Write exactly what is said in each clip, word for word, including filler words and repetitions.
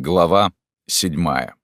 Глава седьмая.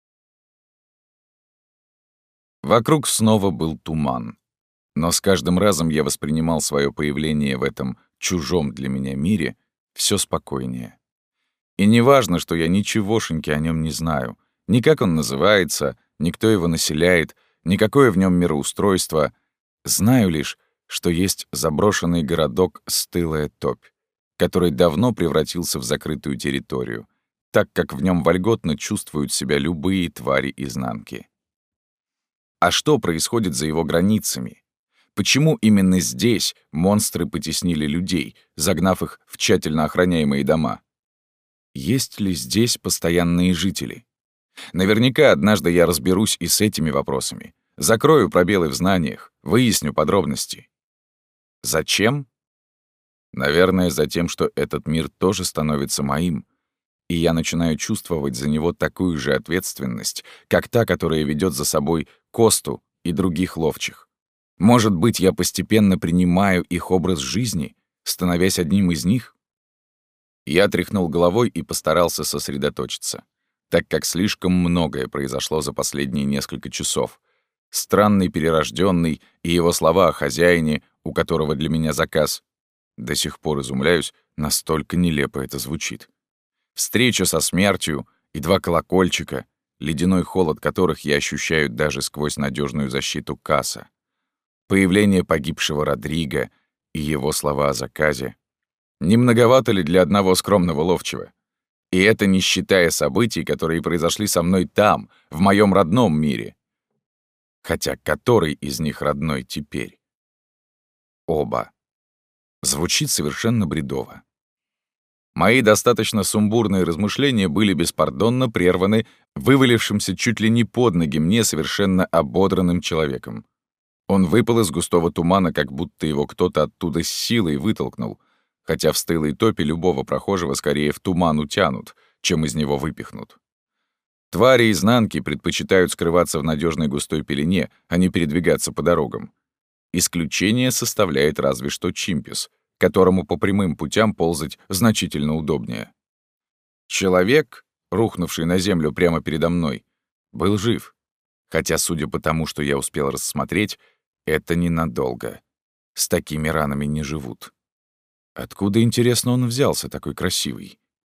Вокруг снова был туман, но с каждым разом я воспринимал свое появление в этом чужом для меня мире все спокойнее. И не важно, что я ничегошеньки о нем не знаю, ни как он называется, ни кто его населяет, ни какое в нем мироустройство. Знаю лишь, что есть заброшенный городок Стылая Топь, который давно превратился в закрытую территорию, так как в нем вольготно чувствуют себя любые твари изнанки. А что происходит за его границами? Почему именно здесь монстры потеснили людей, загнав их в тщательно охраняемые дома? Есть ли здесь постоянные жители? Наверняка однажды я разберусь и с этими вопросами. Закрою пробелы в знаниях, выясню подробности. Зачем? Наверное, за тем, что этот мир тоже становится моим, и я начинаю чувствовать за него такую же ответственность, как та, которая ведет за собой Косту и других ловчих. Может быть, я постепенно принимаю их образ жизни, становясь одним из них? Я тряхнул головой и постарался сосредоточиться, так как слишком многое произошло за последние несколько часов. Странный перерожденный и его слова о хозяине, у которого для меня заказ. До сих пор изумляюсь, настолько нелепо это звучит. Встреча со смертью и два колокольчика, ледяной холод которых я ощущаю даже сквозь надежную защиту Касса. Появление погибшего Родриго и его слова о заказе. Не многовато ли для одного скромного ловчего? И это не считая событий, которые произошли со мной там, в моем родном мире. Хотя который из них родной теперь? Оба. Звучит совершенно бредово. Мои достаточно сумбурные размышления были беспардонно прерваны вывалившимся чуть ли не под ноги мне совершенно ободранным человеком. Он выпал из густого тумана, как будто его кто-то оттуда с силой вытолкнул, хотя в Стылой Топе любого прохожего скорее в туман утянут, чем из него выпихнут. Твари изнанки предпочитают скрываться в надежной густой пелене, а не передвигаться по дорогам. Исключение составляет разве что Чимпис, которому по прямым путям ползать значительно удобнее. Человек, рухнувший на землю прямо передо мной, был жив, хотя, судя по тому, что я успел рассмотреть, это ненадолго. С такими ранами не живут. Откуда, интересно, он взялся такой красивый?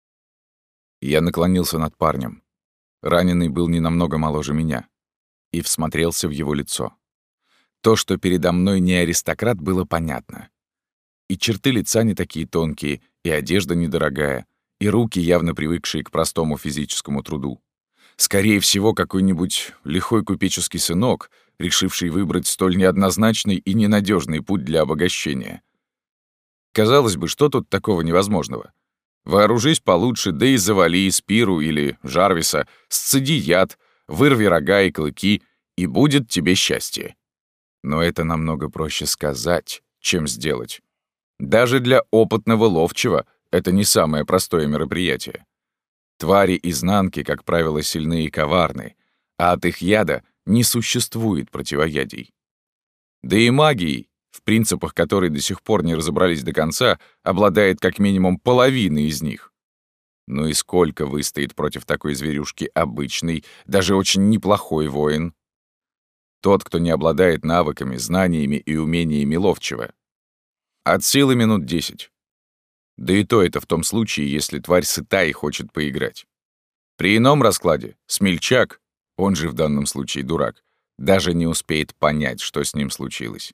Я наклонился над парнем. Раненый был не намного моложе меня. И всмотрелся в его лицо. То, что передо мной не аристократ, было понятно. И черты лица не такие тонкие, и одежда недорогая, и руки, явно привыкшие к простому физическому труду. Скорее всего, какой-нибудь лихой купеческий сынок, решивший выбрать столь неоднозначный и ненадежный путь для обогащения. Казалось бы, что тут такого невозможного? Вооружись получше, да и завали Спиру или Жарвиса, сцеди яд, вырви рога и клыки, и будет тебе счастье. Но это намного проще сказать, чем сделать. Даже для опытного ловчего это не самое простое мероприятие. Твари изнанки, как правило, сильны и коварны, а от их яда не существует противоядий. Да и магией, в принципах которой до сих пор не разобрались до конца, обладает как минимум половина из них. Ну и сколько выстоит против такой зверюшки обычный, даже очень неплохой воин? Тот, кто не обладает навыками, знаниями и умениями ловчего. От силы минут десять. Да и то это в том случае, если тварь сыта и хочет поиграть. При ином раскладе смельчак, он же в данном случае дурак, даже не успеет понять, что с ним случилось.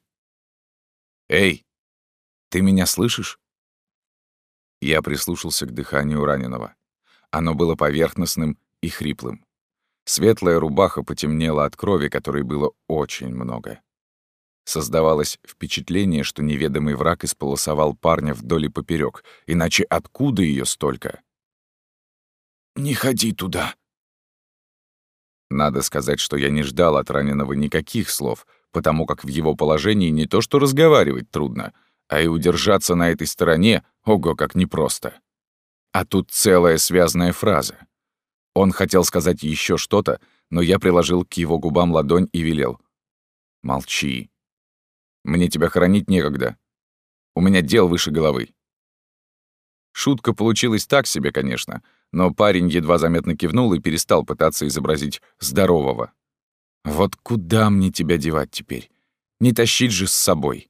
«Эй, ты меня слышишь?» Я прислушался к дыханию раненого. Оно было поверхностным и хриплым. Светлая рубаха потемнела от крови, которой было очень много. Создавалось впечатление, что неведомый враг исполосовал парня вдоль и поперёк, иначе откуда её столько? «Не ходи туда!» Надо сказать, что я не ждал от раненого никаких слов, потому как в его положении не то что разговаривать трудно, а и удержаться на этой стороне, ого, как непросто. А тут целая связная фраза. Он хотел сказать ещё что-то, но я приложил к его губам ладонь и велел: «Молчи. Мне тебя хоронить некогда. У меня дел выше головы». Шутка получилась так себе, конечно, но парень едва заметно кивнул и перестал пытаться изобразить здорового. «Вот куда мне тебя девать теперь? Не тащить же с собой!»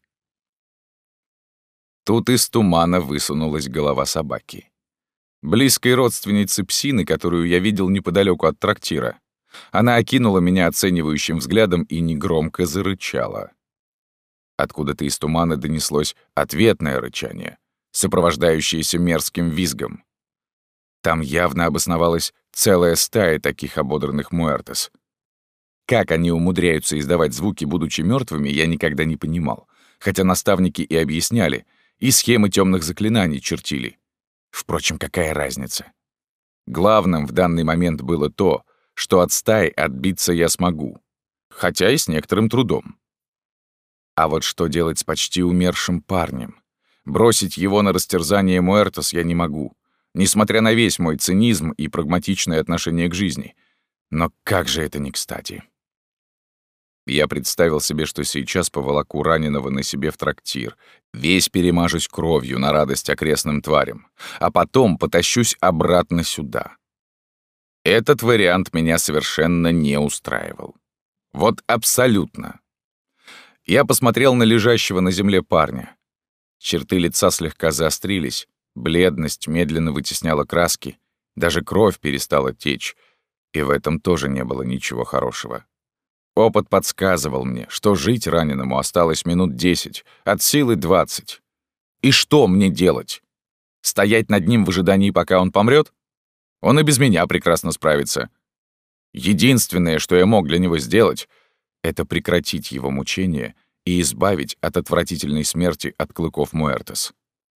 Тут из тумана высунулась голова собаки. Близкой родственницы псины, которую я видел неподалеку от трактира. Она окинула меня оценивающим взглядом и негромко зарычала. Откуда-то из тумана донеслось ответное рычание, сопровождающееся мерзким визгом. Там явно обосновалась целая стая таких ободранных муэртес. Как они умудряются издавать звуки, будучи мертвыми, я никогда не понимал, хотя наставники и объясняли, и схемы темных заклинаний чертили. Впрочем, какая разница? Главным в данный момент было то, что от стаи отбиться я смогу, хотя и с некоторым трудом. А вот что делать с почти умершим парнем? Бросить его на растерзание муэртес я не могу, несмотря на весь мой цинизм и прагматичное отношение к жизни. Но как же это не кстати? Я представил себе, что сейчас поволоку раненого на себе в трактир, весь перемажусь кровью на радость окрестным тварям, а потом потащусь обратно сюда. Этот вариант меня совершенно не устраивал. Вот абсолютно. Я посмотрел на лежащего на земле парня. Черты лица слегка заострились, бледность медленно вытесняла краски, даже кровь перестала течь, и в этом тоже не было ничего хорошего. Опыт подсказывал мне, что жить раненому осталось минут десять, от силы двадцать. И что мне делать? Стоять над ним в ожидании, пока он помрет? Он и без меня прекрасно справится. Единственное, что я мог для него сделать, это прекратить его мучения и избавить от отвратительной смерти от клыков муэртес.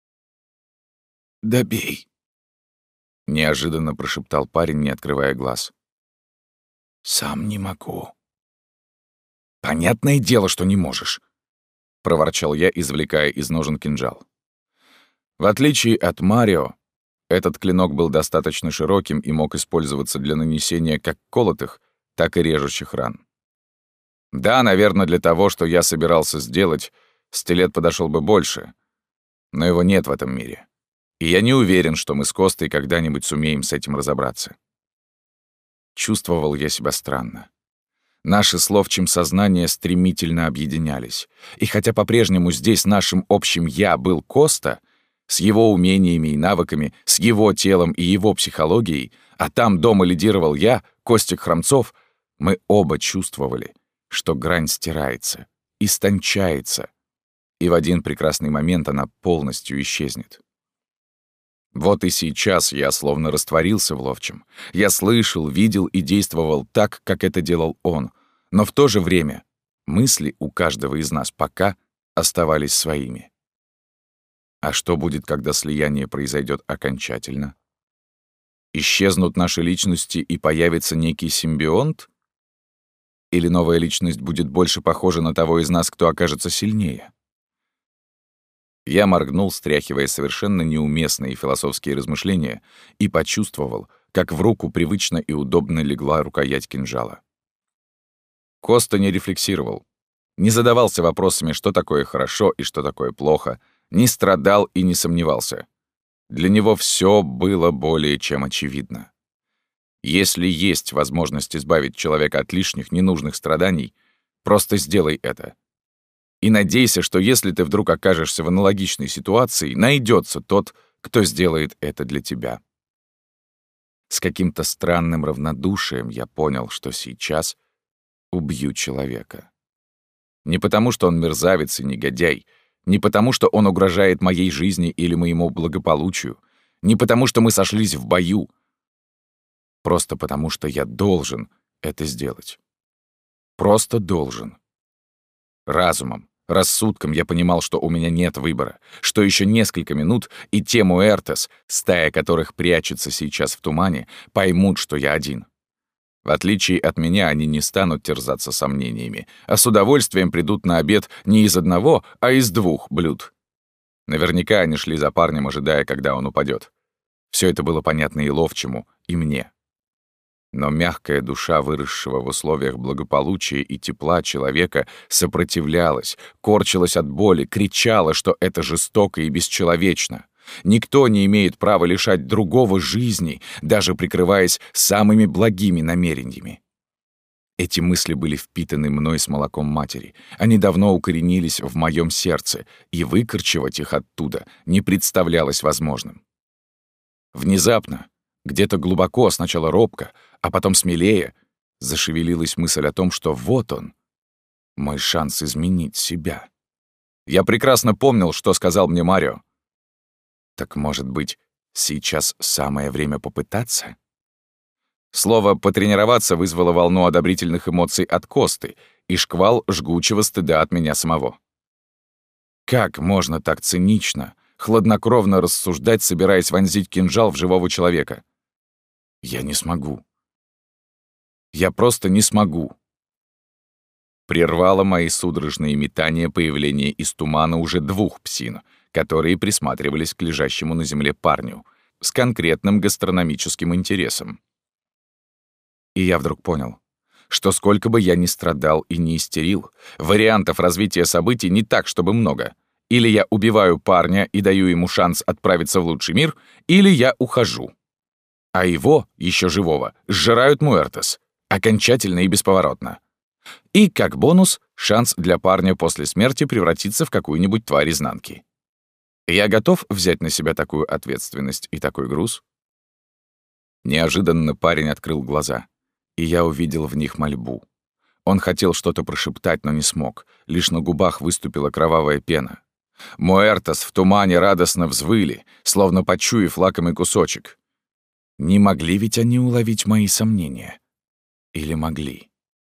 «Добей», — неожиданно прошептал парень, не открывая глаз. «Сам не могу». «Понятное дело, что не можешь», — проворчал я, извлекая из ножен кинжал. В отличие от Марио, этот клинок был достаточно широким и мог использоваться для нанесения как колотых, так и режущих ран. Да, наверное, для того, что я собирался сделать, стилет подошел бы больше, но его нет в этом мире. И я не уверен, что мы с Костой когда-нибудь сумеем с этим разобраться. Чувствовал я себя странно. Наши с Ловчим сознания стремительно объединялись. И хотя по-прежнему здесь нашим общим «я» был Коста, с его умениями и навыками, с его телом и его психологией, а там дома лидировал я, Костик Хромцов, мы оба чувствовали, что грань стирается, истончается, и в один прекрасный момент она полностью исчезнет. Вот и сейчас я словно растворился в Ловчем. Я слышал, видел и действовал так, как это делал он. Но в то же время мысли у каждого из нас пока оставались своими. А что будет, когда слияние произойдет окончательно? Исчезнут наши личности и появится некий симбионт? Или новая личность будет больше похожа на того из нас, кто окажется сильнее? Я моргнул, стряхивая совершенно неуместные философские размышления, и почувствовал, как в руку привычно и удобно легла рукоять кинжала. Коста не рефлексировал, не задавался вопросами, что такое хорошо и что такое плохо, не страдал и не сомневался. Для него все было более чем очевидно. Если есть возможность избавить человека от лишних ненужных страданий, просто сделай это. И надейся, что если ты вдруг окажешься в аналогичной ситуации, найдется тот, кто сделает это для тебя. С каким-то странным равнодушием я понял, что сейчас убью человека. Не потому, что он мерзавец и негодяй, не потому, что он угрожает моей жизни или моему благополучию, не потому, что мы сошлись в бою, просто потому, что я должен это сделать. Просто должен. Разумом, рассудком я понимал, что у меня нет выбора, что еще несколько минут, и те муэртес, стая которых прячется сейчас в тумане, поймут, что я один. В отличие от меня, они не станут терзаться сомнениями, а с удовольствием придут на обед не из одного, а из двух блюд. Наверняка они шли за парнем, ожидая, когда он упадет. Все это было понятно и Ловчему, и мне. Но мягкая душа, выросшего в условиях благополучия и тепла человека, сопротивлялась, корчилась от боли, кричала, что это жестоко и бесчеловечно. Никто не имеет права лишать другого жизни, даже прикрываясь самыми благими намерениями. Эти мысли были впитаны мной с молоком матери. Они давно укоренились в моем сердце, и выкорчевать их оттуда не представлялось возможным. Внезапно, где-то глубоко, сначала робко, а потом смелее, зашевелилась мысль о том, что вот он, мой шанс изменить себя. Я прекрасно помнил, что сказал мне Марио. Так, может быть, сейчас самое время попытаться? Слово «потренироваться» вызвало волну одобрительных эмоций от Косты и шквал жгучего стыда от меня самого. Как можно так цинично, хладнокровно рассуждать, собираясь вонзить кинжал в живого человека? Я не смогу. Я просто не смогу. Прервало мои судорожные метания появление из тумана уже двух псин, которые присматривались к лежащему на земле парню с конкретным гастрономическим интересом. И я вдруг понял, что сколько бы я ни страдал и не истерил, вариантов развития событий не так, чтобы много. Или я убиваю парня и даю ему шанс отправиться в лучший мир, или я ухожу. А его, еще живого, сжирают Муэртес. Окончательно и бесповоротно. И, как бонус, шанс для парня после смерти превратиться в какую-нибудь тварь изнанки. Я готов взять на себя такую ответственность и такой груз? Неожиданно парень открыл глаза, и я увидел в них мольбу. Он хотел что-то прошептать, но не смог. Лишь на губах выступила кровавая пена. Муэртес в тумане радостно взвыли, словно почуяв лакомый кусочек. Не могли ведь они уловить мои сомнения? Или могли?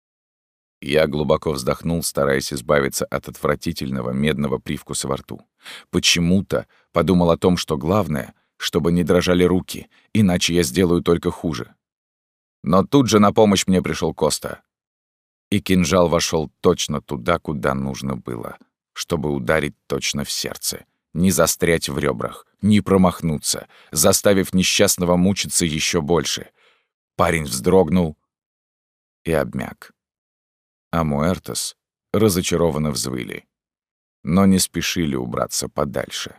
Я глубоко вздохнул, стараясь избавиться от отвратительного медного привкуса во рту. Почему-то подумал о том, что главное, чтобы не дрожали руки, иначе я сделаю только хуже. Но тут же на помощь мне пришел Коста. И кинжал вошел точно туда, куда нужно было, чтобы ударить точно в сердце, не застрять в ребрах, не промахнуться, заставив несчастного мучиться еще больше. Парень вздрогнул и обмяк. А Муэртес разочарованно взвыли, но не спешили убраться подальше.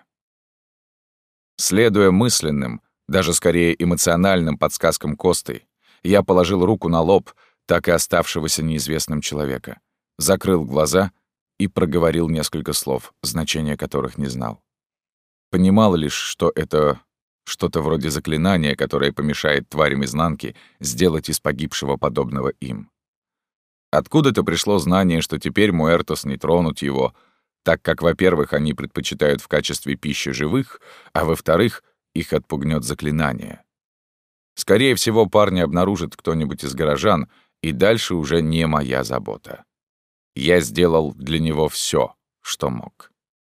Следуя мысленным, даже скорее эмоциональным подсказкам Косты, я положил руку на лоб так и оставшегося неизвестным человека, закрыл глаза и проговорил несколько слов, значения которых не знал. Понимал лишь, что это что-то вроде заклинания, которое помешает тварям изнанки сделать из погибшего подобного им. Откуда-то пришло знание, что теперь Муэртес не тронут его, так как, во-первых, они предпочитают в качестве пищи живых, а во-вторых, их отпугнет заклинание. Скорее всего, парня обнаружит кто-нибудь из горожан, и дальше уже не моя забота. Я сделал для него все, что мог.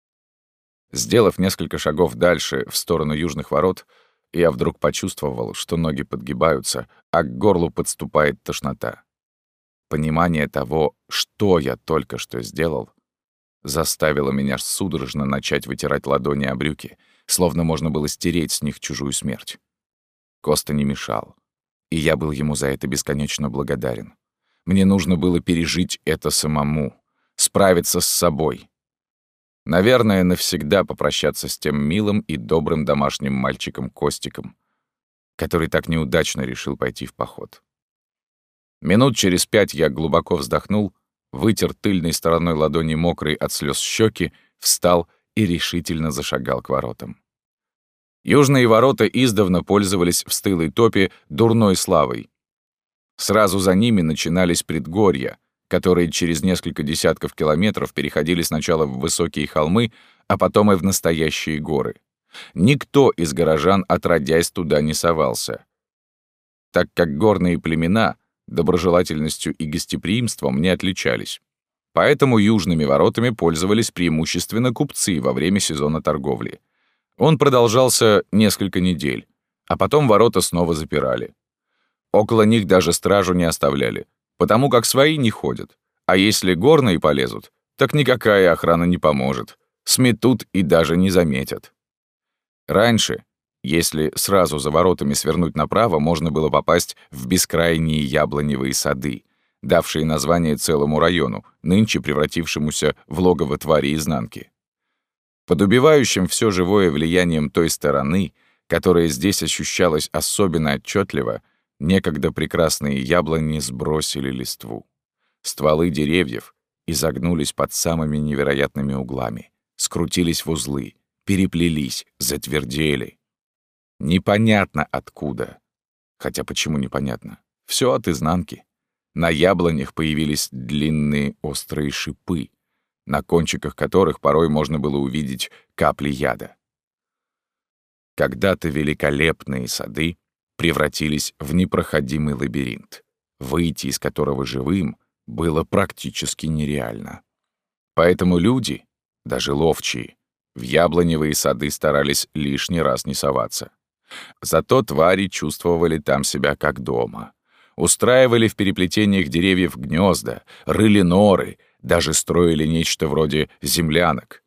Сделав несколько шагов дальше, в сторону южных ворот, я вдруг почувствовал, что ноги подгибаются, а к горлу подступает тошнота. Понимание того, что я только что сделал, заставило меня судорожно начать вытирать ладони о брюки, словно можно было стереть с них чужую смерть. Коста не мешал, и я был ему за это бесконечно благодарен. Мне нужно было пережить это самому, справиться с собой. Наверное, навсегда попрощаться с тем милым и добрым домашним мальчиком Костиком, который так неудачно решил пойти в поход. Минут через пять я глубоко вздохнул, вытер тыльной стороной ладони мокрой от слез щеки, встал и решительно зашагал к воротам. Южные ворота издавна пользовались в стылой топе дурной славой. Сразу за ними начинались предгорья, которые через несколько десятков километров переходили сначала в высокие холмы, а потом и в настоящие горы. Никто из горожан, отродясь, туда не совался, так как горные племена доброжелательностью и гостеприимством не отличались. Поэтому южными воротами пользовались преимущественно купцы во время сезона торговли. Он продолжался несколько недель, а потом ворота снова запирали. Около них даже стражу не оставляли, потому как свои не ходят. А если горные полезут, так никакая охрана не поможет. Сметут и даже не заметят. Раньше, если сразу за воротами свернуть направо, можно было попасть в бескрайние яблоневые сады, давшие название целому району, нынче превратившемуся в логово твари изнанки. Под убивающим все живое влиянием той стороны, которая здесь ощущалась особенно отчетливо, некогда прекрасные яблони сбросили листву. Стволы деревьев изогнулись под самыми невероятными углами, скрутились в узлы, переплелись, затвердели. Непонятно откуда. Хотя почему непонятно? Все от изнанки. На яблонях появились длинные острые шипы, на кончиках которых порой можно было увидеть капли яда. Когда-то великолепные сады превратились в непроходимый лабиринт, выйти из которого живым было практически нереально. Поэтому люди, даже ловчие, в яблоневые сады старались лишний раз не соваться. Зато твари чувствовали там себя как дома. Устраивали в переплетениях деревьев гнезда, рыли норы, даже строили нечто вроде землянок.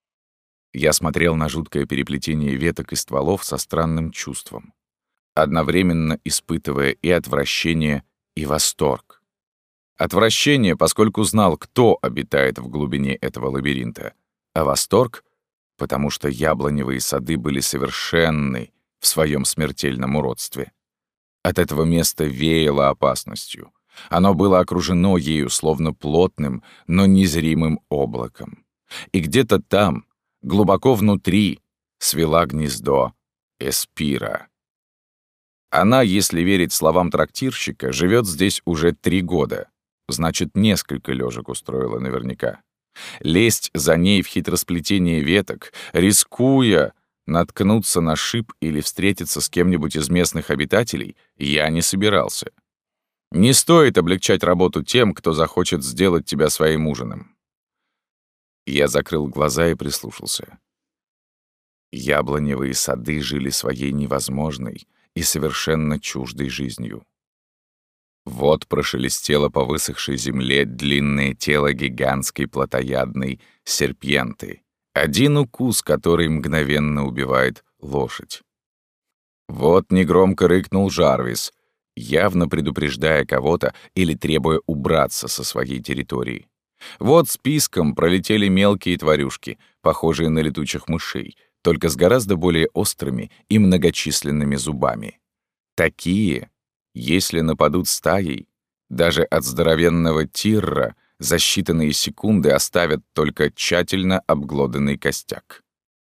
Я смотрел на жуткое переплетение веток и стволов со странным чувством, одновременно испытывая и отвращение, и восторг. Отвращение, поскольку знал, кто обитает в глубине этого лабиринта, а восторг, потому что яблоневые сады были совершенны в своем смертельном уродстве. От этого места веяло опасностью. Оно было окружено ею словно плотным, но незримым облаком. И где-то там, глубоко внутри, свела гнездо Эспира. Она, если верить словам трактирщика, живет здесь уже три года. Значит, несколько лёжек устроила наверняка. Лезть за ней в хитросплетение веток, рискуя наткнуться на шип или встретиться с кем-нибудь из местных обитателей, я не собирался. Не стоит облегчать работу тем, кто захочет сделать тебя своим ужином. Я закрыл глаза и прислушался. Яблоневые сады жили своей невозможной и совершенно чуждой жизнью. Вот прошелестело по высохшей земле длинное тело гигантской плотоядной серпенты, один укус, который мгновенно убивает лошадь. Вот негромко рыкнул Жарвис, явно предупреждая кого-то или требуя убраться со своей территории. Вот списком пролетели мелкие тварюшки, похожие на летучих мышей, только с гораздо более острыми и многочисленными зубами. Такие, если нападут стаей, даже от здоровенного тирра за считанные секунды оставят только тщательно обглоданный костяк.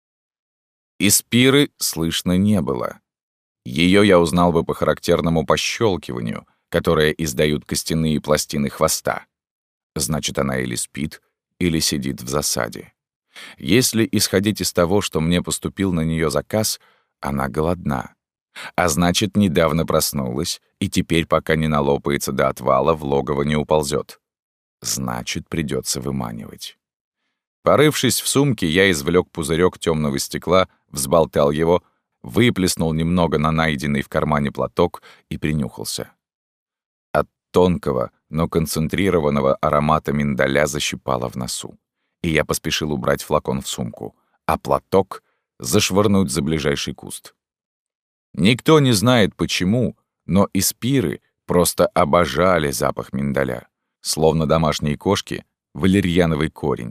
Эспиры слышно не было. Ее я узнал бы по характерному пощелкиванию, которое издают костяные пластины хвоста. Значит, она или спит, или сидит в засаде. Если исходить из того, что мне поступил на нее заказ, она голодна. А значит, недавно проснулась, и теперь, пока не налопается до отвала, в логово не уползет. Значит, придется выманивать. Порывшись в сумке, я извлек пузырек темного стекла, взболтал его, выплеснул немного на найденный в кармане платок и принюхался. От тонкого, но концентрированного аромата миндаля защипало в носу, и я поспешил убрать флакон в сумку, а платок зашвырнуть за ближайший куст. Никто не знает почему, но эспиры просто обожали запах миндаля, словно домашние кошки — валерьяновый корень.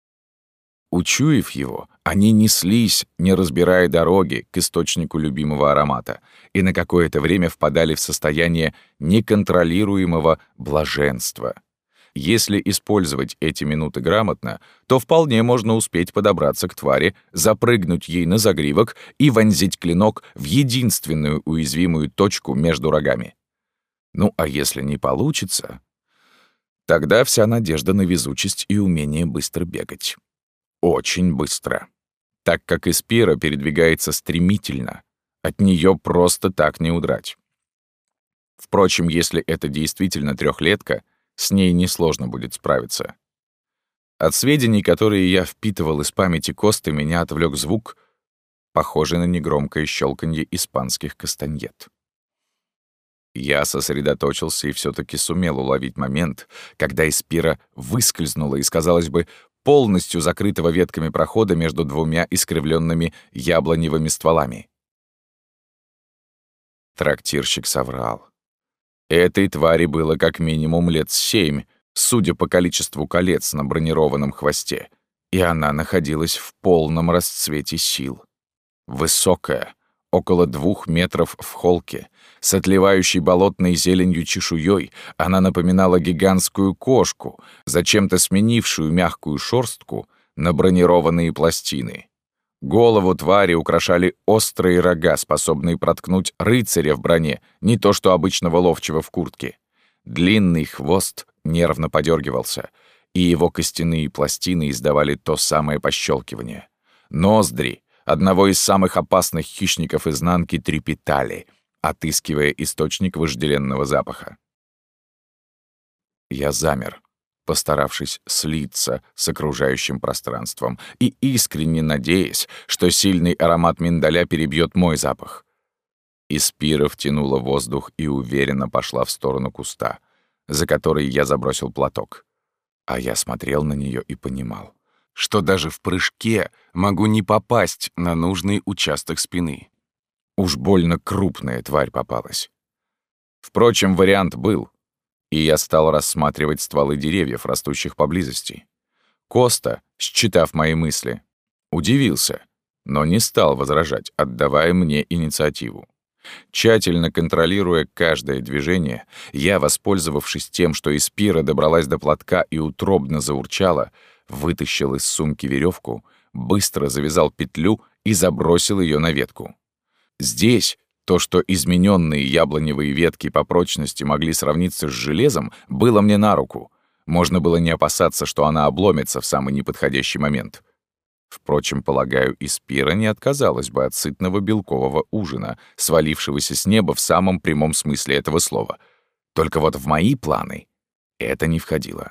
Учуяв его, они неслись, не разбирая дороги, к источнику любимого аромата, и на какое-то время впадали в состояние неконтролируемого блаженства. Если использовать эти минуты грамотно, то вполне можно успеть подобраться к твари, запрыгнуть ей на загривок и вонзить клинок в единственную уязвимую точку между рогами. Ну а если не получится, тогда вся надежда на везучесть и умение быстро бегать. Очень быстро. Так как эспира передвигается стремительно, от нее просто так не удрать. Впрочем, если это действительно трехлетка, с ней несложно будет справиться. От сведений, которые я впитывал из памяти Косты, меня отвлек звук, похожий на негромкое щелканье испанских кастаньет. Я сосредоточился и все-таки сумел уловить момент, когда эспира выскользнула из, казалось бы, полностью закрытого ветками прохода между двумя искривленными яблоневыми стволами. Трактирщик соврал. Этой твари было как минимум лет семь, судя по количеству колец на бронированном хвосте, и она находилась в полном расцвете сил. Высокая, около двух метров в холке, с отливающей болотной зеленью чешуей, она напоминала гигантскую кошку, зачем-то сменившую мягкую шорстку на бронированные пластины. Голову твари украшали острые рога, способные проткнуть рыцаря в броне, не то что обычного ловчего в куртке. Длинный хвост нервно подергивался, и его костяные пластины издавали то самое пощелкивание. Ноздри одного из самых опасных хищников изнанки трепетали, отыскивая источник вожделенного запаха. Я замер, постаравшись слиться с окружающим пространством и искренне надеясь, что сильный аромат миндаля перебьет мой запах. Испира втянула воздух и уверенно пошла в сторону куста, за который я забросил платок. А я смотрел на нее и понимал, что даже в прыжке могу не попасть на нужный участок спины. Уж больно крупная тварь попалась. Впрочем, вариант был, и я стал рассматривать стволы деревьев, растущих поблизости. Коста, считав мои мысли, удивился, но не стал возражать, отдавая мне инициативу. Тщательно контролируя каждое движение, я, воспользовавшись тем, что Испира добралась до платка и утробно заурчала, вытащил из сумки веревку, быстро завязал петлю и забросил ее на ветку. Здесь то, что измененные яблоневые ветки по прочности могли сравниться с железом, было мне на руку. Можно было не опасаться, что она обломится в самый неподходящий момент. Впрочем, полагаю, Испира не отказалась бы от сытного белкового ужина, свалившегося с неба в самом прямом смысле этого слова. Только вот в мои планы это не входило.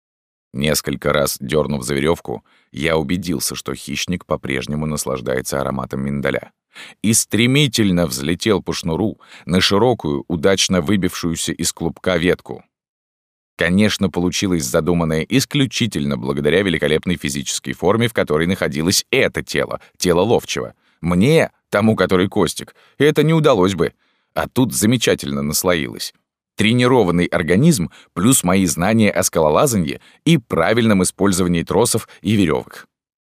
Несколько раз дернув за веревку, я убедился, что хищник по-прежнему наслаждается ароматом миндаля, и стремительно взлетел по шнуру на широкую, удачно выбившуюся из клубка ветку. Конечно, получилось задуманное исключительно благодаря великолепной физической форме, в которой находилось это тело, тело ловчего. Мне, тому, который Костик, это не удалось бы, а тут замечательно наслоилось. Тренированный организм плюс мои знания о скалолазанье и правильном использовании тросов и веревок.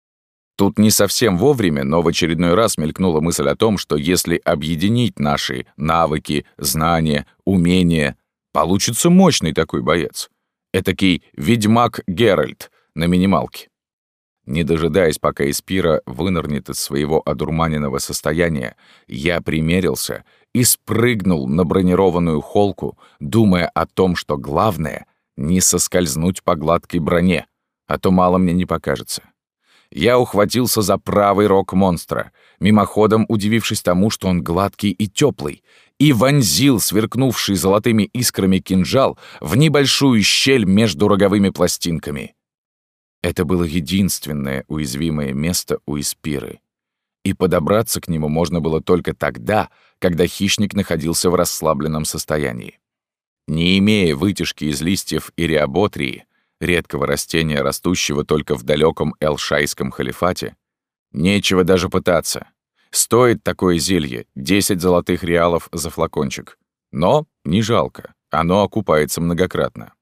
Тут не совсем вовремя, но в очередной раз мелькнула мысль о том, что если объединить наши навыки, знания, умения, получится мощный такой боец. Этакий ведьмак Геральт на минималке. Не дожидаясь, пока Испира вынырнет из своего одурманенного состояния, я примерился и спрыгнул на бронированную холку, думая о том, что главное — не соскользнуть по гладкой броне, а то мало мне не покажется. Я ухватился за правый рог монстра, мимоходом удивившись тому, что он гладкий и теплый, и вонзил сверкнувший золотыми искрами кинжал в небольшую щель между роговыми пластинками. Это было единственное уязвимое место у Испиры, и подобраться к нему можно было только тогда, когда хищник находился в расслабленном состоянии. Не имея вытяжки из листьев ириоботрии, редкого растения, растущего только в далеком Эл-Шайском халифате, нечего даже пытаться. Стоит такое зелье десять золотых реалов за флакончик. Но не жалко, оно окупается многократно.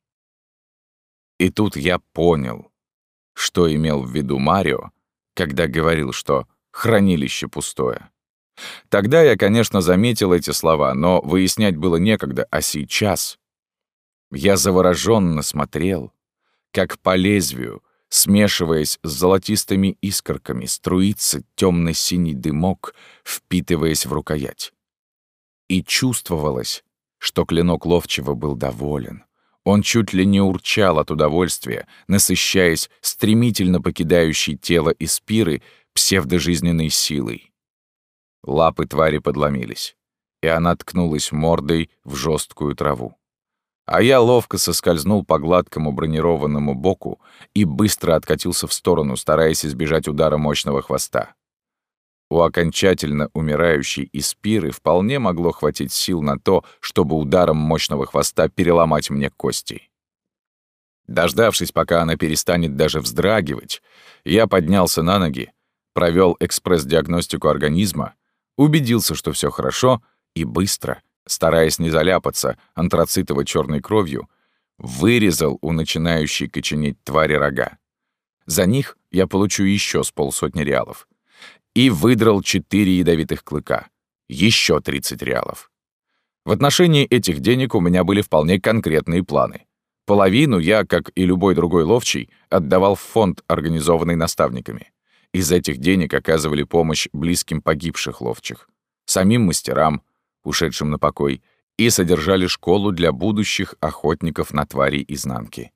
И тут я понял, что имел в виду Марио, когда говорил, что хранилище пустое. Тогда я, конечно, заметил эти слова, но выяснять было некогда, а сейчас я завороженно смотрел, как по лезвию, смешиваясь с золотистыми искорками, струится темно-синий дымок, впитываясь в рукоять. И чувствовалось, что клинок ловчего был доволен. Он чуть ли не урчал от удовольствия, насыщаясь стремительно покидающей тело Испиры псевдожизненной силой. Лапы твари подломились, и она ткнулась мордой в жесткую траву. А я ловко соскользнул по гладкому бронированному боку и быстро откатился в сторону, стараясь избежать удара мощного хвоста. У окончательно умирающей Испиры вполне могло хватить сил на то, чтобы ударом мощного хвоста переломать мне кости. Дождавшись, пока она перестанет даже вздрагивать, я поднялся на ноги, провел экспресс-диагностику организма, убедился, что все хорошо, и быстро, стараясь не заляпаться антрацитово-черной кровью, вырезал у начинающей коченеть твари рога. За них я получу еще с полсотни реалов. И выдрал четыре ядовитых клыка. Еще тридцать реалов. В отношении этих денег у меня были вполне конкретные планы. Половину я, как и любой другой ловчий, отдавал в фонд, организованный наставниками. Из этих денег оказывали помощь близким погибших ловчих, самим мастерам, ушедшим на покой, и содержали школу для будущих охотников на твари изнанки.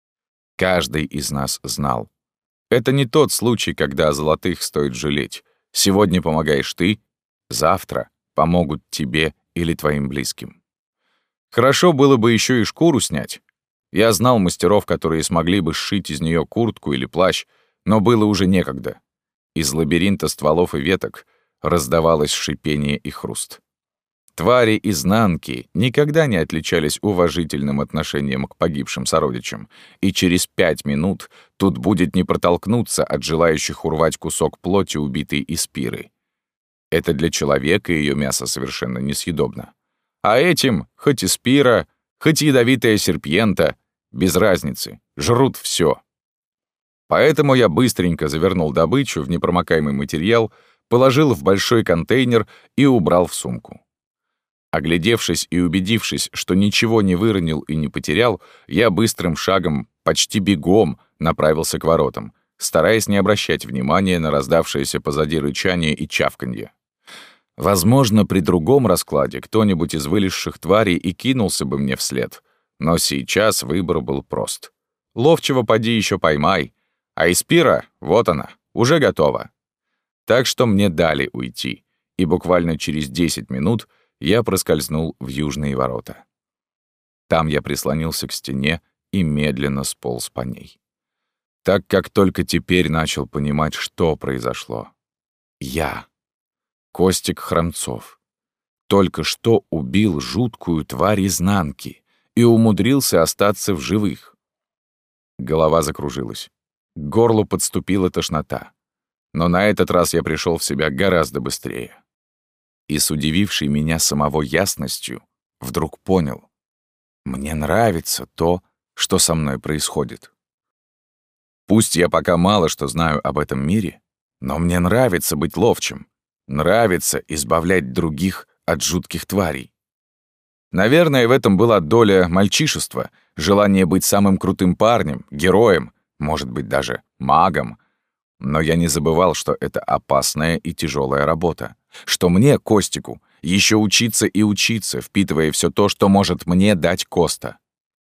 Каждый из нас знал. Это не тот случай, когда о золотых стоит жалеть. Сегодня помогаешь ты, завтра помогут тебе или твоим близким. Хорошо было бы еще и шкуру снять. Я знал мастеров, которые смогли бы сшить из нее куртку или плащ, но было уже некогда. Из лабиринта стволов и веток раздавалось шипение и хруст. Твари изнанки никогда не отличались уважительным отношением к погибшим сородичам, и через пять минут тут будет не протолкнуться от желающих урвать кусок плоти убитой Испиры. Это для человека ее мясо совершенно несъедобно. А этим, хоть Испира, хоть ядовитая серпьента, без разницы, жрут все. Поэтому я быстренько завернул добычу в непромокаемый материал, положил в большой контейнер и убрал в сумку. Оглядевшись и убедившись, что ничего не выронил и не потерял, я быстрым шагом, почти бегом, направился к воротам, стараясь не обращать внимания на раздавшееся позади рычание и чавканье. Возможно, при другом раскладе кто-нибудь из вылезших тварей и кинулся бы мне вслед, но сейчас выбор был прост. Ловчего поди еще поймай, а Испира, вот она, уже готова. Так что мне дали уйти, и буквально через десять минут я проскользнул в южные ворота. Там я прислонился к стене и медленно сполз по ней. Так как только теперь начал понимать, что произошло. Я, Костик Хромцов, только что убил жуткую тварь изнанки и умудрился остаться в живых. Голова закружилась. К горлу подступила тошнота. Но на этот раз я пришел в себя гораздо быстрее. И с удивившей меня самого ясностью вдруг понял. Мне нравится то, что со мной происходит. Пусть я пока мало что знаю об этом мире, но мне нравится быть ловчим. Нравится избавлять других от жутких тварей. Наверное, в этом была доля мальчишества, желание быть самым крутым парнем, героем, может быть, даже магом. Но я не забывал, что это опасная и тяжелая работа, что мне, Костику, еще учиться и учиться, впитывая все то, что может мне дать Коста.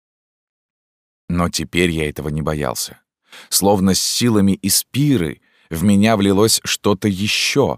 Но теперь я этого не боялся. Словно с силами Испиры в меня влилось что-то еще,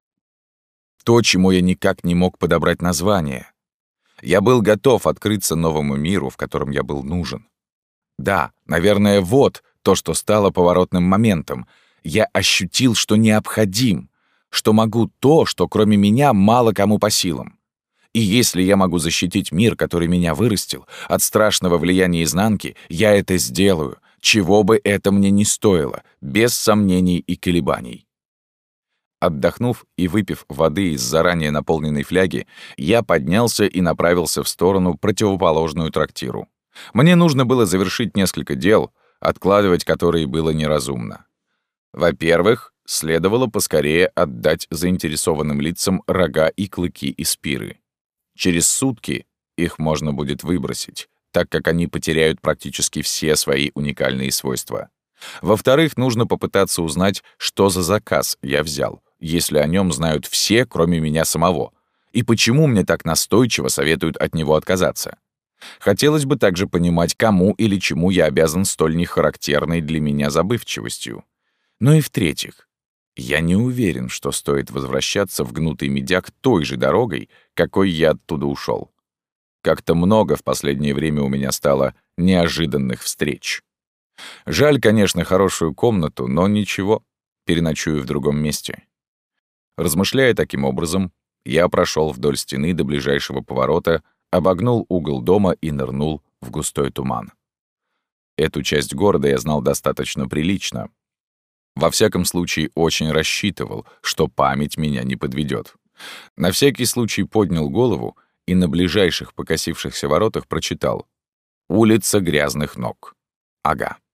то, чему я никак не мог подобрать название. Я был готов открыться новому миру, в котором я был нужен. Да, наверное, вот то, что стало поворотным моментом. Я ощутил, что необходим, что могу то, что кроме меня мало кому по силам. И если я могу защитить мир, который меня вырастил, от страшного влияния изнанки, я это сделаю, чего бы это мне ни стоило, без сомнений и колебаний. Отдохнув и выпив воды из заранее наполненной фляги, я поднялся и направился в сторону, противоположную трактиру. Мне нужно было завершить несколько дел, откладывать которые было неразумно. Во-первых, следовало поскорее отдать заинтересованным лицам рога и клыки Испиры. Через сутки их можно будет выбросить, так как они потеряют практически все свои уникальные свойства. Во-вторых, нужно попытаться узнать, что за заказ я взял, если о нем знают все, кроме меня самого, и почему мне так настойчиво советуют от него отказаться. Хотелось бы также понимать, кому или чему я обязан столь нехарактерной для меня забывчивостью. Ну и в-третьих, я не уверен, что стоит возвращаться в Гнутый Медяк той же дорогой, какой я оттуда ушел. Как-то много в последнее время у меня стало неожиданных встреч. Жаль, конечно, хорошую комнату, но ничего, переночую в другом месте. Размышляя таким образом, я прошел вдоль стены до ближайшего поворота, обогнул угол дома и нырнул в густой туман. Эту часть города я знал достаточно прилично. Во всяком случае, очень рассчитывал, что память меня не подведет. На всякий случай поднял голову и на ближайших покосившихся воротах прочитал «Улица грязных ног». Ага.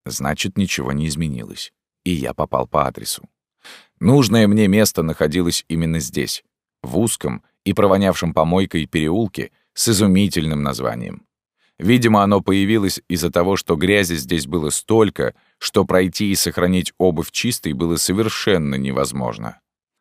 Значит, ничего не изменилось, и я попал по адресу. Нужное мне место находилось именно здесь, в узком и провонявшем помойкой переулке с изумительным названием. Видимо, оно появилось из-за того, что грязи здесь было столько, что пройти и сохранить обувь чистой было совершенно невозможно.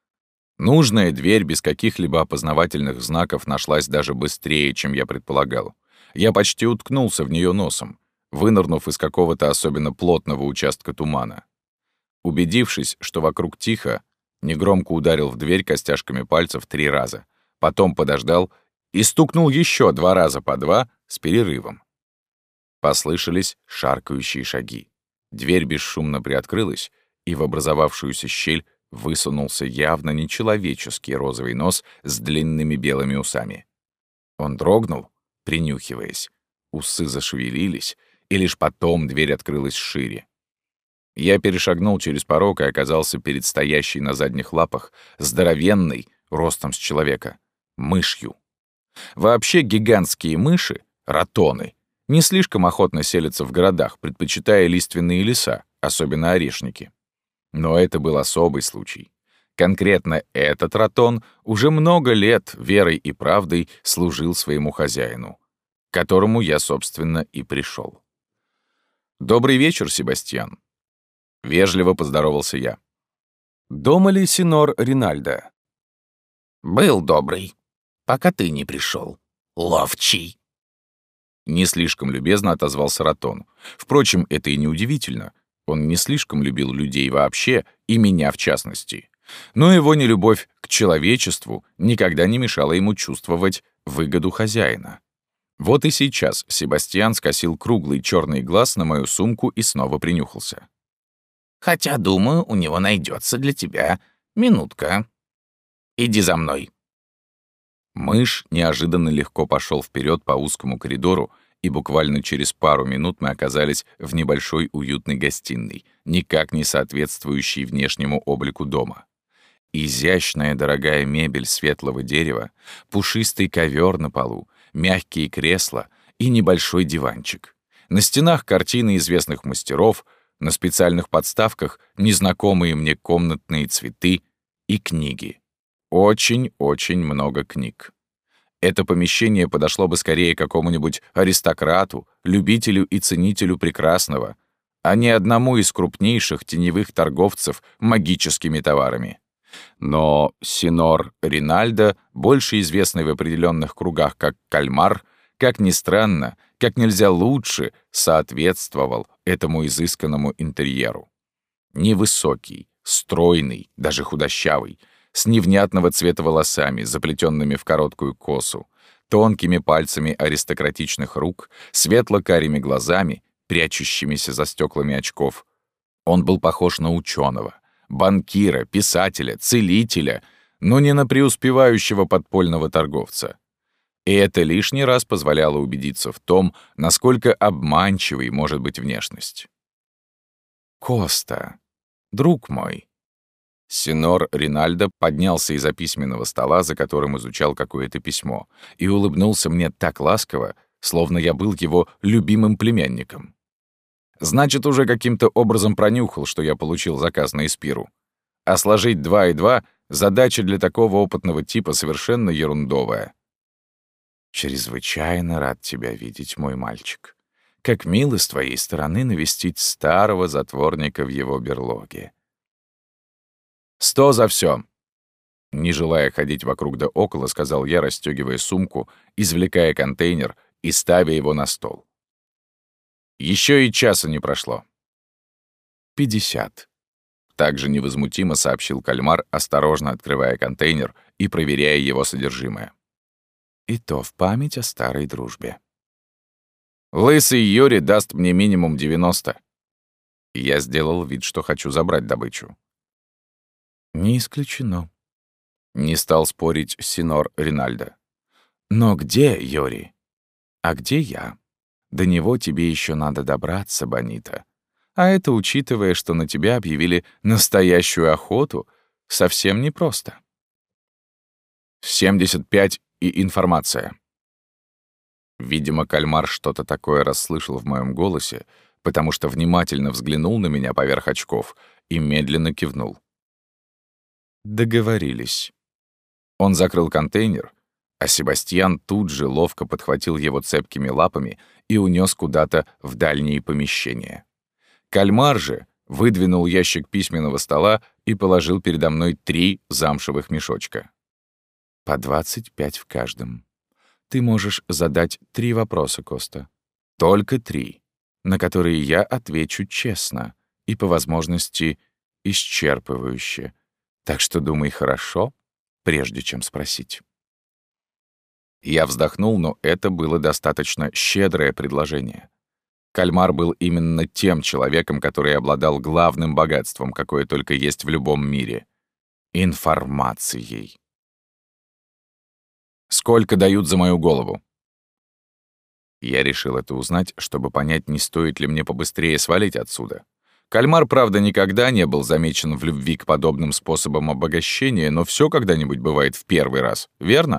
Нужная дверь без каких-либо опознавательных знаков нашлась даже быстрее, чем я предполагал. Я почти уткнулся в нее носом, вынырнув из какого-то особенно плотного участка тумана. Убедившись, что вокруг тихо, негромко ударил в дверь костяшками пальцев три раза, потом подождал и стукнул еще два раза по два с перерывом. Послышались шаркающие шаги. Дверь бесшумно приоткрылась, и в образовавшуюся щель высунулся явно нечеловеческий розовый нос с длинными белыми усами. Он дрогнул, принюхиваясь. Усы зашевелились, и лишь потом дверь открылась шире. Я перешагнул через порог и оказался перед стоящей на задних лапах здоровенной, ростом с человека, мышью. Вообще гигантские мыши, ратоны, не слишком охотно селятся в городах, предпочитая лиственные леса, особенно орешники. Но это был особый случай. Конкретно этот ратон уже много лет верой и правдой служил своему хозяину, к которому я, собственно, и пришел. «Добрый вечер, Себастьян», — вежливо поздоровался я. «Дома ли сеньор Ринальдо?» «Был добрый, пока ты не пришел, ловчий». Не слишком любезно отозвался Ратон. Впрочем, это и не удивительно. Он не слишком любил людей вообще, и меня в частности. Но его нелюбовь к человечеству никогда не мешала ему чувствовать выгоду хозяина. Вот и сейчас Себастьян скосил круглый черный глаз на мою сумку и снова принюхался. «Хотя, думаю, у него найдется для тебя минутка. Иди за мной». Мышь неожиданно легко пошел вперед по узкому коридору, и буквально через пару минут мы оказались в небольшой уютной гостиной, никак не соответствующей внешнему облику дома. Изящная дорогая мебель светлого дерева, пушистый ковер на полу, мягкие кресла и небольшой диванчик. На стенах картины известных мастеров, на специальных подставках незнакомые мне комнатные цветы и книги. Очень-очень много книг. Это помещение подошло бы скорее какому-нибудь аристократу, любителю и ценителю прекрасного, а не одному из крупнейших теневых торговцев магическими товарами. Но сеньор Ринальдо, больше известный в определенных кругах как Кальмар, как ни странно, как нельзя лучше соответствовал этому изысканному интерьеру. Невысокий, стройный, даже худощавый, с невнятного цвета волосами, заплетенными в короткую косу, тонкими пальцами аристократичных рук, светло-карими глазами, прячущимися за стеклами очков. Он был похож на ученого, банкира, писателя, целителя, но не на преуспевающего подпольного торговца. И это лишний раз позволяло убедиться в том, насколько обманчивой может быть внешность. «Коста, друг мой». Сеньор Ринальдо поднялся из-за письменного стола, за которым изучал какое-то письмо, и улыбнулся мне так ласково, словно я был его любимым племянником. Значит, уже каким-то образом пронюхал, что я получил заказ на Эспиру. А сложить два и два — задача для такого опытного типа совершенно ерундовая. «Чрезвычайно рад тебя видеть, мой мальчик. Как мило с твоей стороны навестить старого затворника в его берлоге». «Сто за все!» Не желая ходить вокруг да около, сказал я, расстегивая сумку, извлекая контейнер и ставя его на стол. Еще и часа не прошло. «Пятьдесят». Также невозмутимо сообщил Кальмар, осторожно открывая контейнер и проверяя его содержимое. И то в память о старой дружбе. «Лысый Юрий даст мне минимум девяносто». Я сделал вид, что хочу забрать добычу. «Не исключено», — не стал спорить сеньор Ринальдо. «Но где Йори? А где я? До него тебе еще надо добраться, Бонита. А это, учитывая, что на тебя объявили настоящую охоту, совсем непросто». «семьдесят пять и информация». Видимо, Кальмар что-то такое расслышал в моем голосе, потому что внимательно взглянул на меня поверх очков и медленно кивнул. Договорились. Он закрыл контейнер, а Себастьян тут же ловко подхватил его цепкими лапами и унес куда-то в дальние помещения. Кальмар же выдвинул ящик письменного стола и положил передо мной три замшевых мешочка. По двадцать пять в каждом. Ты можешь задать три вопроса, Коста. Только три, на которые я отвечу честно и, по возможности, исчерпывающе. Так что думай хорошо, прежде чем спросить. Я вздохнул, но это было достаточно щедрое предложение. Кальмар был именно тем человеком, который обладал главным богатством, какое только есть в любом мире — информацией. «Сколько дают за мою голову?» Я решил это узнать, чтобы понять, не стоит ли мне побыстрее свалить отсюда. Кальмар, правда, никогда не был замечен в любви к подобным способам обогащения, но все когда-нибудь бывает в первый раз, верно?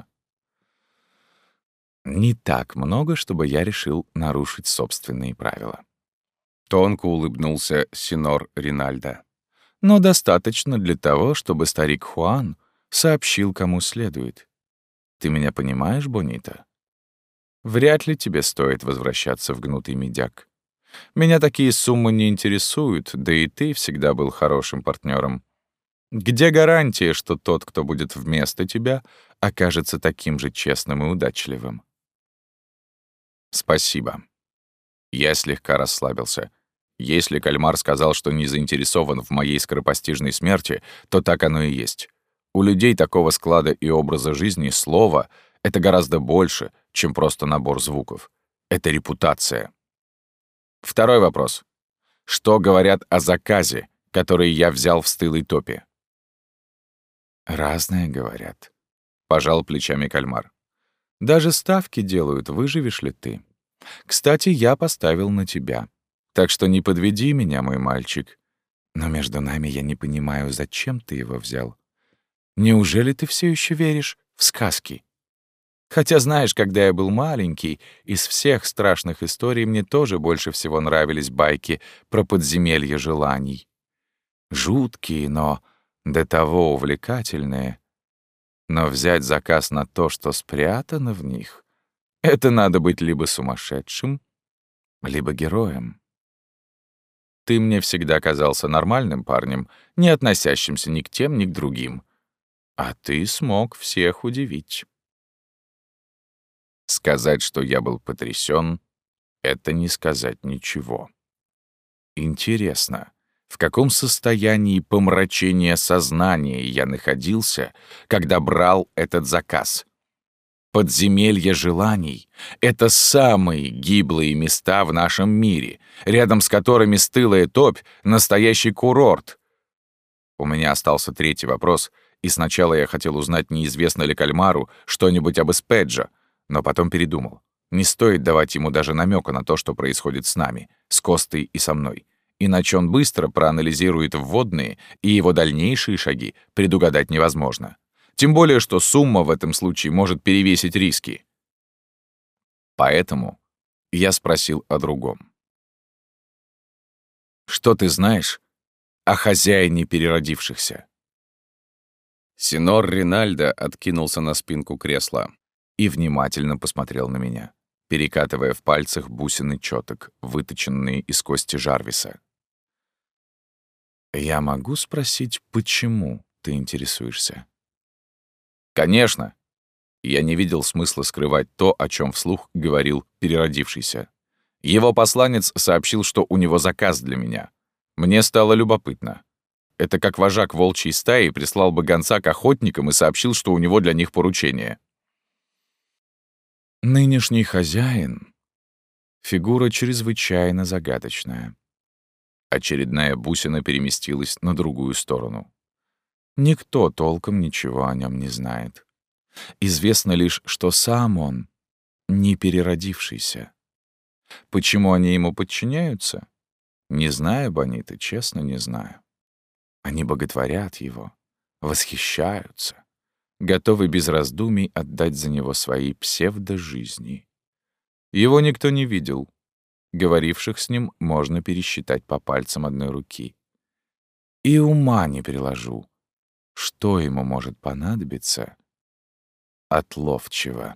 Не так много, чтобы я решил нарушить собственные правила. Тонко улыбнулся сеньор Ринальдо. Но достаточно для того, чтобы старик Хуан сообщил, кому следует. Ты меня понимаешь, Бонита? Вряд ли тебе стоит возвращаться в гнутый медяк. Меня такие суммы не интересуют, да и ты всегда был хорошим партнером. Где гарантия, что тот, кто будет вместо тебя, окажется таким же честным и удачливым? Спасибо. Я слегка расслабился. Если Кальмар сказал, что не заинтересован в моей скоропостижной смерти, то так оно и есть. У людей такого склада и образа жизни слово — это гораздо больше, чем просто набор звуков. Это репутация. Второй вопрос. Что говорят о заказе, который я взял в стылой топе? Разное говорят. Пожал плечами Кальмар. Даже ставки делают, выживешь ли ты. Кстати, я поставил на тебя. Так что не подведи меня, мой мальчик. Но между нами я не понимаю, зачем ты его взял. Неужели ты все еще веришь в сказки? Хотя, знаешь, когда я был маленький, из всех страшных историй мне тоже больше всего нравились байки про подземелье желаний. Жуткие, но до того увлекательные. Но взять заказ на то, что спрятано в них, это надо быть либо сумасшедшим, либо героем. Ты мне всегда казался нормальным парнем, не относящимся ни к тем, ни к другим. А ты смог всех удивить. Сказать, что я был потрясен, это не сказать ничего. Интересно, в каком состоянии помрачения сознания я находился, когда брал этот заказ? Подземелье желаний — это самые гиблые места в нашем мире, рядом с которыми стылая топь — настоящий курорт. У меня остался третий вопрос, и сначала я хотел узнать, неизвестно ли Кальмару что-нибудь об Эспеджо, но потом передумал. Не стоит давать ему даже намека на то, что происходит с нами, с Костой и со мной. Иначе он быстро проанализирует вводные, и его дальнейшие шаги предугадать невозможно. Тем более, что сумма в этом случае может перевесить риски. Поэтому я спросил о другом. «Что ты знаешь о хозяине переродившихся?» Сеньор Ринальдо откинулся на спинку кресла и внимательно посмотрел на меня, перекатывая в пальцах бусины чёток, выточенные из кости Жарвиса. «Я могу спросить, почему ты интересуешься?» «Конечно!» Я не видел смысла скрывать то, о чем вслух говорил переродившийся. Его посланец сообщил, что у него заказ для меня. Мне стало любопытно. Это как вожак волчьей стаи прислал бы гонца к охотникам и сообщил, что у него для них поручение. Нынешний хозяин — фигура чрезвычайно загадочная. Очередная бусина переместилась на другую сторону. Никто толком ничего о нем не знает. Известно лишь, что сам он не переродившийся. Почему они ему подчиняются? Не знаю, Бонита, честно не знаю. Они боготворят его, восхищаются, готовы без раздумий отдать за него свои псевдожизни. Его никто не видел. говоривших с ним можно пересчитать по пальцам одной руки. И ума не приложу, что ему может понадобиться от ловчего.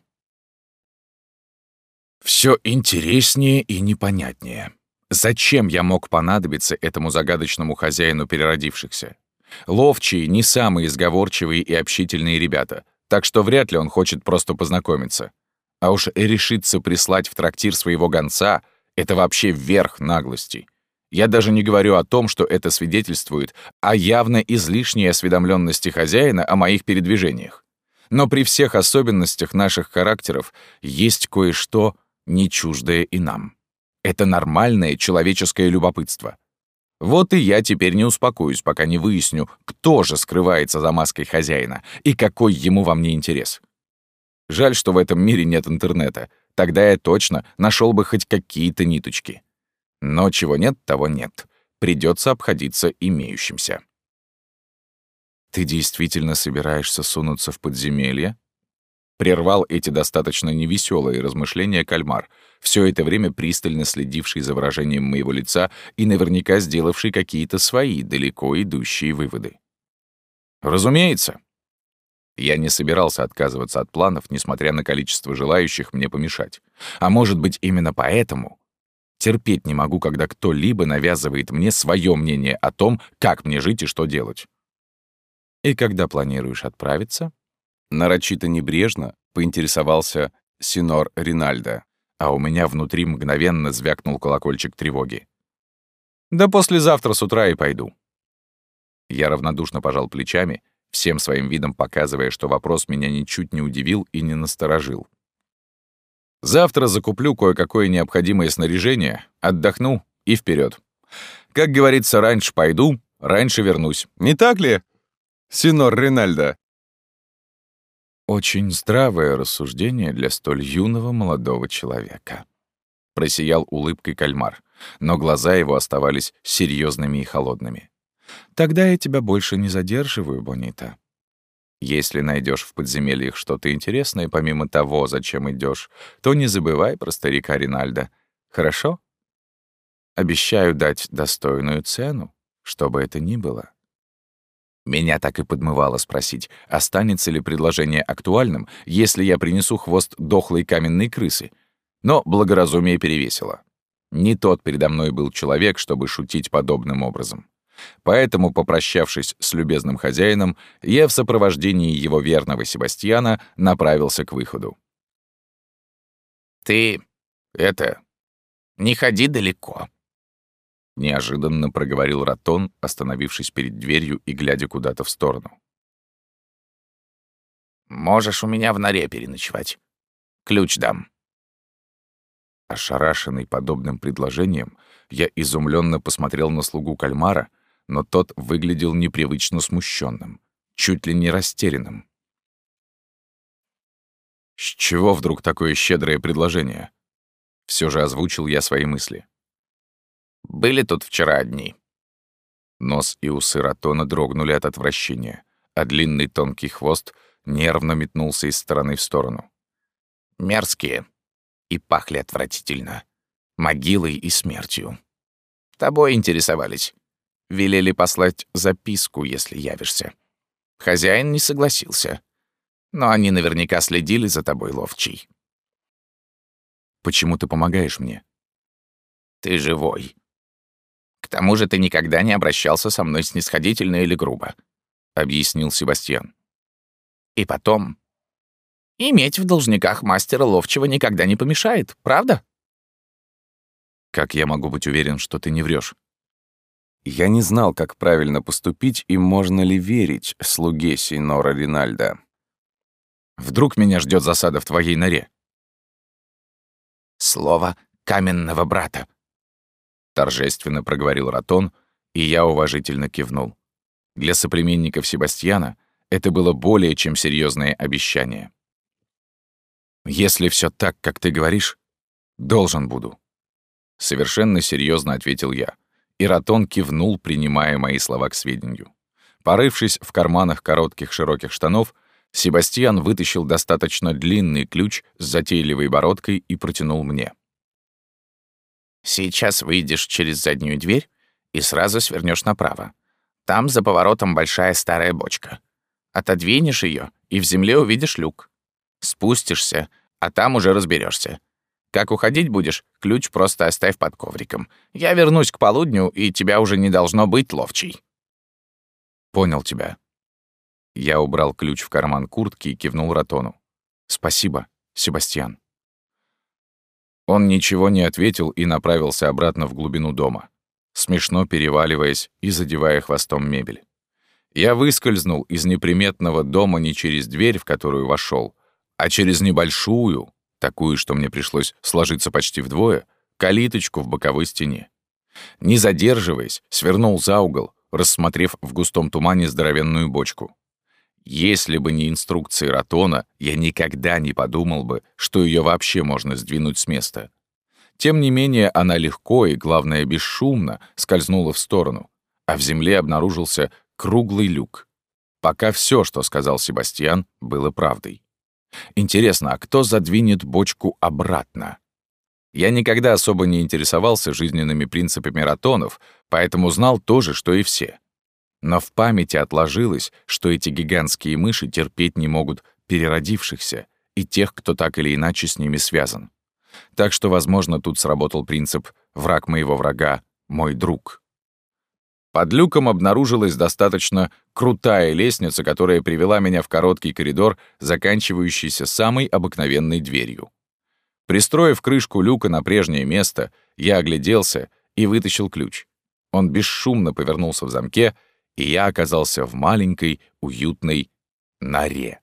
Все интереснее и непонятнее. Зачем я мог понадобиться этому загадочному хозяину переродившихся? Ловчие не самые сговорчивые и общительные ребята, так что вряд ли он хочет просто познакомиться. А уж решиться прислать в трактир своего гонца — это вообще верх наглости. Я даже не говорю о том, что это свидетельствует о явно излишней осведомленности хозяина о моих передвижениях. Но при всех особенностях наших характеров есть кое-что, не чуждое и нам. Это нормальное человеческое любопытство. Вот и я теперь не успокоюсь, пока не выясню, кто же скрывается за маской хозяина и какой ему во мне интерес. Жаль, что в этом мире нет интернета. Тогда я точно нашел бы хоть какие-то ниточки. Но чего нет, того нет. Придется обходиться имеющимся. «Ты действительно собираешься сунуться в подземелье?» Прервал эти достаточно невеселые размышления кальмар, все это время пристально следивший за выражением моего лица и наверняка сделавший какие-то свои далеко идущие выводы. «Разумеется». Я не собирался отказываться от планов, несмотря на количество желающих мне помешать. А может быть, именно поэтому терпеть не могу, когда кто-либо навязывает мне свое мнение о том, как мне жить и что делать. «И когда планируешь отправиться?» Нарочито небрежно поинтересовался сеньор Ринальдо, а у меня внутри мгновенно звякнул колокольчик тревоги. «Да послезавтра с утра и пойду». Я равнодушно пожал плечами, всем своим видом показывая, что вопрос меня ничуть не удивил и не насторожил. «Завтра закуплю кое-какое необходимое снаряжение, отдохну и вперед. Как говорится, раньше пойду, раньше вернусь. Не так ли, сеньор Ринальдо?» «Очень здравое рассуждение для столь юного молодого человека», — просиял улыбкой кальмар, но глаза его оставались серьезными и холодными. «Тогда я тебя больше не задерживаю, Бонита. Если найдешь в подземельях что-то интересное помимо того, зачем идешь, то не забывай про старика Ринальдо. Хорошо? Обещаю дать достойную цену, что бы это ни было». Меня так и подмывало спросить, останется ли предложение актуальным, если я принесу хвост дохлой каменной крысы. Но благоразумие перевесило. Не тот передо мной был человек, чтобы шутить подобным образом. Поэтому, попрощавшись с любезным хозяином, я в сопровождении его верного Себастьяна направился к выходу. «Ты... это... не ходи далеко», — неожиданно проговорил Ратон, остановившись перед дверью и глядя куда-то в сторону. «Можешь у меня в норе переночевать. Ключ дам». Ошарашенный подобным предложением, я изумленно посмотрел на слугу кальмара, но тот выглядел непривычно смущенным, чуть ли не растерянным. «С чего вдруг такое щедрое предложение?» Все же озвучил я свои мысли. «Были тут вчера одни». Нос и усы Ратона дрогнули от отвращения, а длинный тонкий хвост нервно метнулся из стороны в сторону. «Мерзкие и пахли отвратительно. Могилой и смертью. Тобой интересовались. Велели послать записку, если явишься. Хозяин не согласился. Но они наверняка следили за тобой, ловчий». «Почему ты помогаешь мне?» «Ты живой. К тому же ты никогда не обращался со мной снисходительно или грубо», — объяснил Себастьян. «И потом, иметь в должниках мастера ловчего никогда не помешает, правда?» «Как я могу быть уверен, что ты не врешь? Я не знал, как правильно поступить и можно ли верить слуге сеньора Ринальдо. Вдруг меня ждет засада в твоей норе? «Слово каменного брата», — торжественно проговорил Ратон, и я уважительно кивнул. Для соплеменников Себастьяна это было более чем серьезное обещание. «Если все так, как ты говоришь, должен буду», — совершенно серьезно ответил я, и Ратон кивнул, принимая мои слова к сведению. Порывшись в карманах коротких широких штанов, Себастьян вытащил достаточно длинный ключ с затейливой бородкой и протянул мне. Сейчас выйдешь через заднюю дверь и сразу свернешь направо. Там за поворотом большая старая бочка. Отодвинешь ее, и в земле увидишь люк. Спустишься, а там уже разберешься. Как уходить будешь, ключ просто оставь под ковриком. Я вернусь к полудню, и тебя уже не должно быть, ловчий». «Понял тебя». Я убрал ключ в карман куртки и кивнул Ротону. «Спасибо, Себастьян». Он ничего не ответил и направился обратно в глубину дома, смешно переваливаясь и задевая хвостом мебель. Я выскользнул из неприметного дома не через дверь, в которую вошел, а через небольшую, такую, что мне пришлось сложиться почти вдвое, калиточку в боковой стене. Не задерживаясь, свернул за угол, рассмотрев в густом тумане здоровенную бочку. Если бы не инструкции Ротона, я никогда не подумал бы, что ее вообще можно сдвинуть с места. Тем не менее, она легко и, главное, бесшумно скользнула в сторону, а в земле обнаружился круглый люк. Пока все, что сказал Себастьян, было правдой. Интересно, а кто задвинет бочку обратно? Я никогда особо не интересовался жизненными принципами Ротонов, поэтому знал то же, что и все. Но в памяти отложилось, что эти гигантские мыши терпеть не могут переродившихся и тех, кто так или иначе с ними связан. Так что, возможно, тут сработал принцип «враг моего врага — мой друг». Под люком обнаружилась достаточно крутая лестница, которая привела меня в короткий коридор, заканчивающийся самой обыкновенной дверью. Пристроив крышку люка на прежнее место, я огляделся и вытащил ключ. Он бесшумно повернулся в замке, и я оказался в маленькой, уютной норе.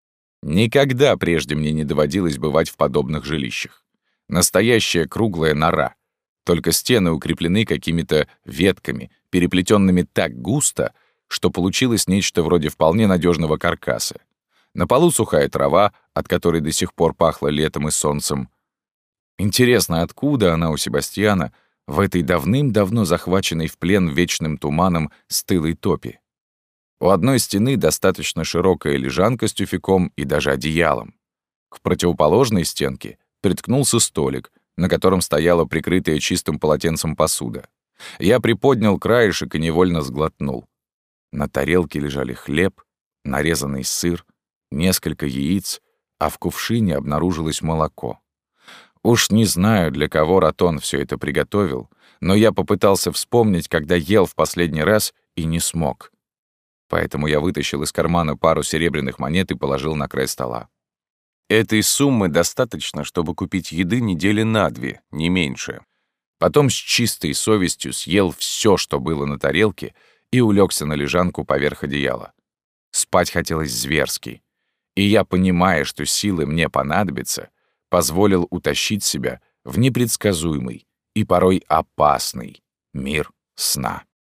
Никогда прежде мне не доводилось бывать в подобных жилищах. Настоящая круглая нора. Только стены укреплены какими-то ветками, переплетенными так густо, что получилось нечто вроде вполне надежного каркаса. На полу сухая трава, от которой до сих пор пахло летом и солнцем. Интересно, откуда она у Себастьяна в этой давным-давно захваченной в плен вечным туманом стылой топи? У одной стены достаточно широкая лежанка с тюфяком и даже одеялом. К противоположной стенке приткнулся столик, на котором стояла прикрытая чистым полотенцем посуда. Я приподнял краешек и невольно сглотнул. На тарелке лежали хлеб, нарезанный сыр, несколько яиц, а в кувшине обнаружилось молоко. Уж не знаю, для кого Ротон все это приготовил, но я попытался вспомнить, когда ел в последний раз, и не смог. Поэтому я вытащил из кармана пару серебряных монет и положил на край стола. Этой суммы достаточно, чтобы купить еды недели на две, не меньше. Потом с чистой совестью съел все, что было на тарелке, и улегся на лежанку поверх одеяла. Спать хотелось зверски. И я, понимая, что силы мне понадобятся, позволил утащить себя в непредсказуемый и порой опасный мир сна.